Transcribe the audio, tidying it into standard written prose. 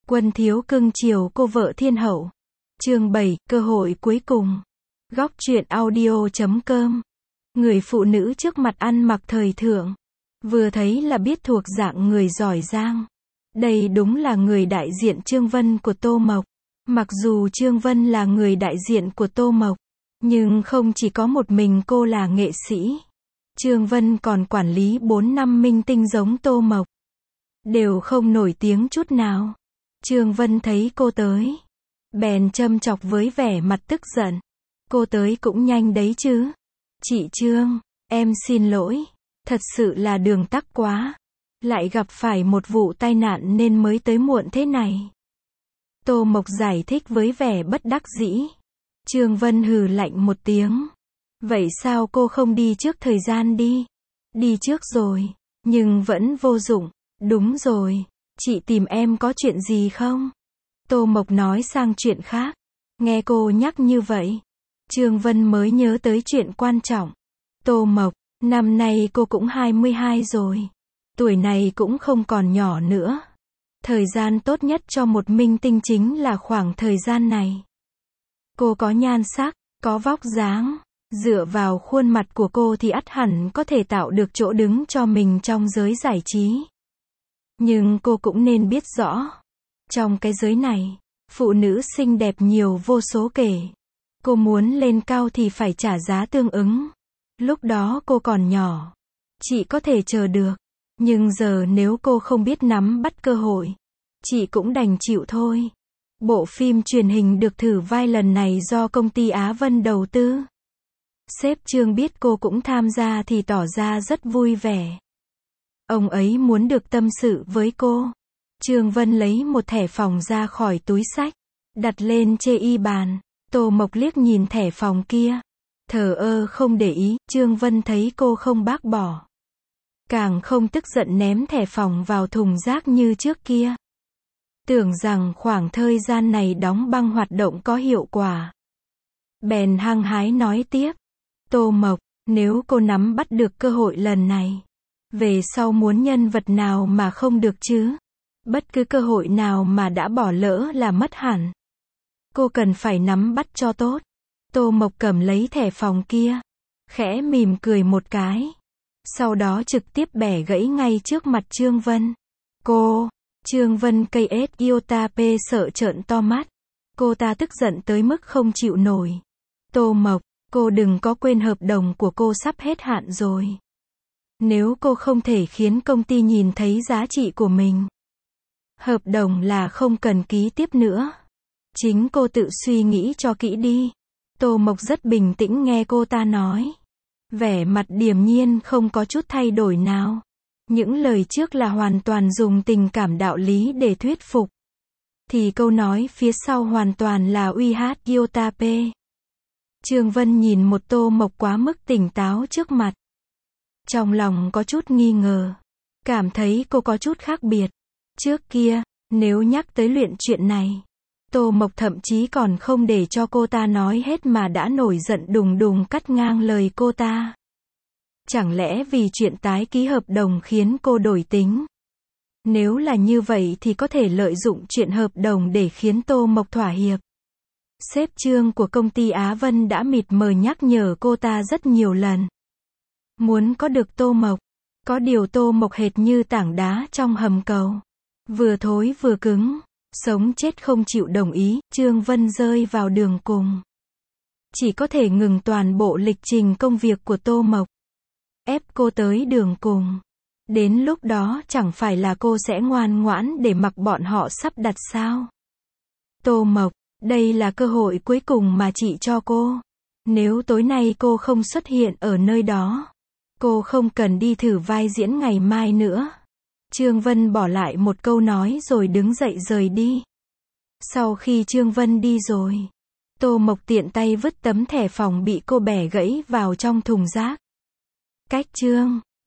Quân thiếu cưng chiều cô vợ thiên hậu. Chương 7, cơ hội cuối cùng. Góc truyện audio.com. Người phụ nữ trước mặt ăn mặc thời thượng. Vừa thấy là biết thuộc dạng người giỏi giang. Đây đúng là người đại diện Trương Vân của Tô Mộc. Mặc dù Trương Vân là người đại diện của Tô Mộc, nhưng không chỉ có một mình cô là nghệ sĩ. Trương Vân còn quản lý 4-5 minh tinh giống Tô Mộc. Đều không nổi tiếng chút nào. Trương Vân thấy cô tới, bèn châm chọc với vẻ mặt tức giận. Cô tới cũng nhanh đấy chứ. Chị Trương, em xin lỗi. Thật sự là đường tắc quá. Lại gặp phải một vụ tai nạn nên mới tới muộn thế này. Tô Mộc giải thích với vẻ bất đắc dĩ. Trương Vân hừ lạnh một tiếng. Vậy sao cô không đi trước thời gian đi? Đi trước rồi, nhưng vẫn vô dụng. Đúng rồi, chị tìm em có chuyện gì không? Tô Mộc nói sang chuyện khác. Nghe cô nhắc như vậy, Trương Vân mới nhớ tới chuyện quan trọng. Tô Mộc, năm nay cô cũng 22 rồi. Tuổi này cũng không còn nhỏ nữa. Thời gian tốt nhất cho một minh tinh chính là khoảng thời gian này. Cô có nhan sắc, có vóc dáng. Dựa vào khuôn mặt của cô thì ắt hẳn có thể tạo được chỗ đứng cho mình trong giới giải trí. Nhưng cô cũng nên biết rõ, trong cái giới này, phụ nữ xinh đẹp nhiều vô số kể. Cô muốn lên cao thì phải trả giá tương ứng. Lúc đó cô còn nhỏ, chị có thể chờ được. Nhưng giờ nếu cô không biết nắm bắt cơ hội, chị cũng đành chịu thôi. Bộ phim truyền hình được thử vai lần này do công ty Á Vân đầu tư. Sếp Trương biết cô cũng tham gia thì tỏ ra rất vui vẻ. Ông ấy muốn được tâm sự với cô. Trương Vân lấy một thẻ phòng ra khỏi túi xách, đặt lên chê y bàn. Tô Mộc liếc nhìn thẻ phòng kia, thờ ơ không để ý. Trương Vân thấy cô không bác bỏ, càng không tức giận ném thẻ phòng vào thùng rác như trước kia. Tưởng rằng khoảng thời gian này đóng băng hoạt động có hiệu quả. Bèn hăng hái nói tiếp. Tô Mộc, nếu cô nắm bắt được cơ hội lần này, về sau muốn nhân vật nào mà không được chứ? Bất cứ cơ hội nào mà đã bỏ lỡ là mất hẳn. Cô cần phải nắm bắt cho tốt. Tô Mộc cầm lấy thẻ phòng kia, khẽ mỉm cười một cái. Sau đó trực tiếp bẻ gãy ngay trước mặt Trương Vân. Cô, Trương Vân cây ết iota p sợ trợn to mắt. Cô ta tức giận tới mức không chịu nổi. Tô Mộc, cô đừng có quên hợp đồng của cô sắp hết hạn rồi. Nếu cô không thể khiến công ty nhìn thấy giá trị của mình, hợp đồng là không cần ký tiếp nữa. Chính cô tự suy nghĩ cho kỹ đi. Tô Mộc rất bình tĩnh nghe cô ta nói. Vẻ mặt điềm nhiên không có chút thay đổi nào. Những lời trước là hoàn toàn dùng tình cảm đạo lý để thuyết phục. Thì câu nói phía sau hoàn toàn là uy hát iota p. Trương Vân nhìn một Tô Mộc quá mức tỉnh táo trước mặt. Trong lòng có chút nghi ngờ. Cảm thấy cô có chút khác biệt. Trước kia, nếu nhắc tới luyện chuyện này, Tô Mộc thậm chí còn không để cho cô ta nói hết mà đã nổi giận đùng đùng cắt ngang lời cô ta. Chẳng lẽ vì chuyện tái ký hợp đồng khiến cô đổi tính? Nếu là như vậy thì có thể lợi dụng chuyện hợp đồng để khiến Tô Mộc thỏa hiệp. Sếp Trương của công ty Á Vân đã mịt mờ nhắc nhở cô ta rất nhiều lần. Muốn có được Tô Mộc. Có điều Tô Mộc hệt như tảng đá trong hầm cầu. Vừa thối vừa cứng. Sống chết không chịu đồng ý. Trương Vân rơi vào đường cùng. Chỉ có thể ngừng toàn bộ lịch trình công việc của Tô Mộc. Ép cô tới đường cùng. Đến lúc đó chẳng phải là cô sẽ ngoan ngoãn để mặc bọn họ sắp đặt sao? Tô Mộc, đây là cơ hội cuối cùng mà chị cho cô. Nếu tối nay cô không xuất hiện ở nơi đó, cô không cần đi thử vai diễn ngày mai nữa. Trương Vân bỏ lại một câu nói rồi đứng dậy rời đi. Sau khi Trương Vân đi rồi, Tô Mộc tiện tay vứt tấm thẻ phòng bị cô bẻ gãy vào trong thùng rác. Cách Trương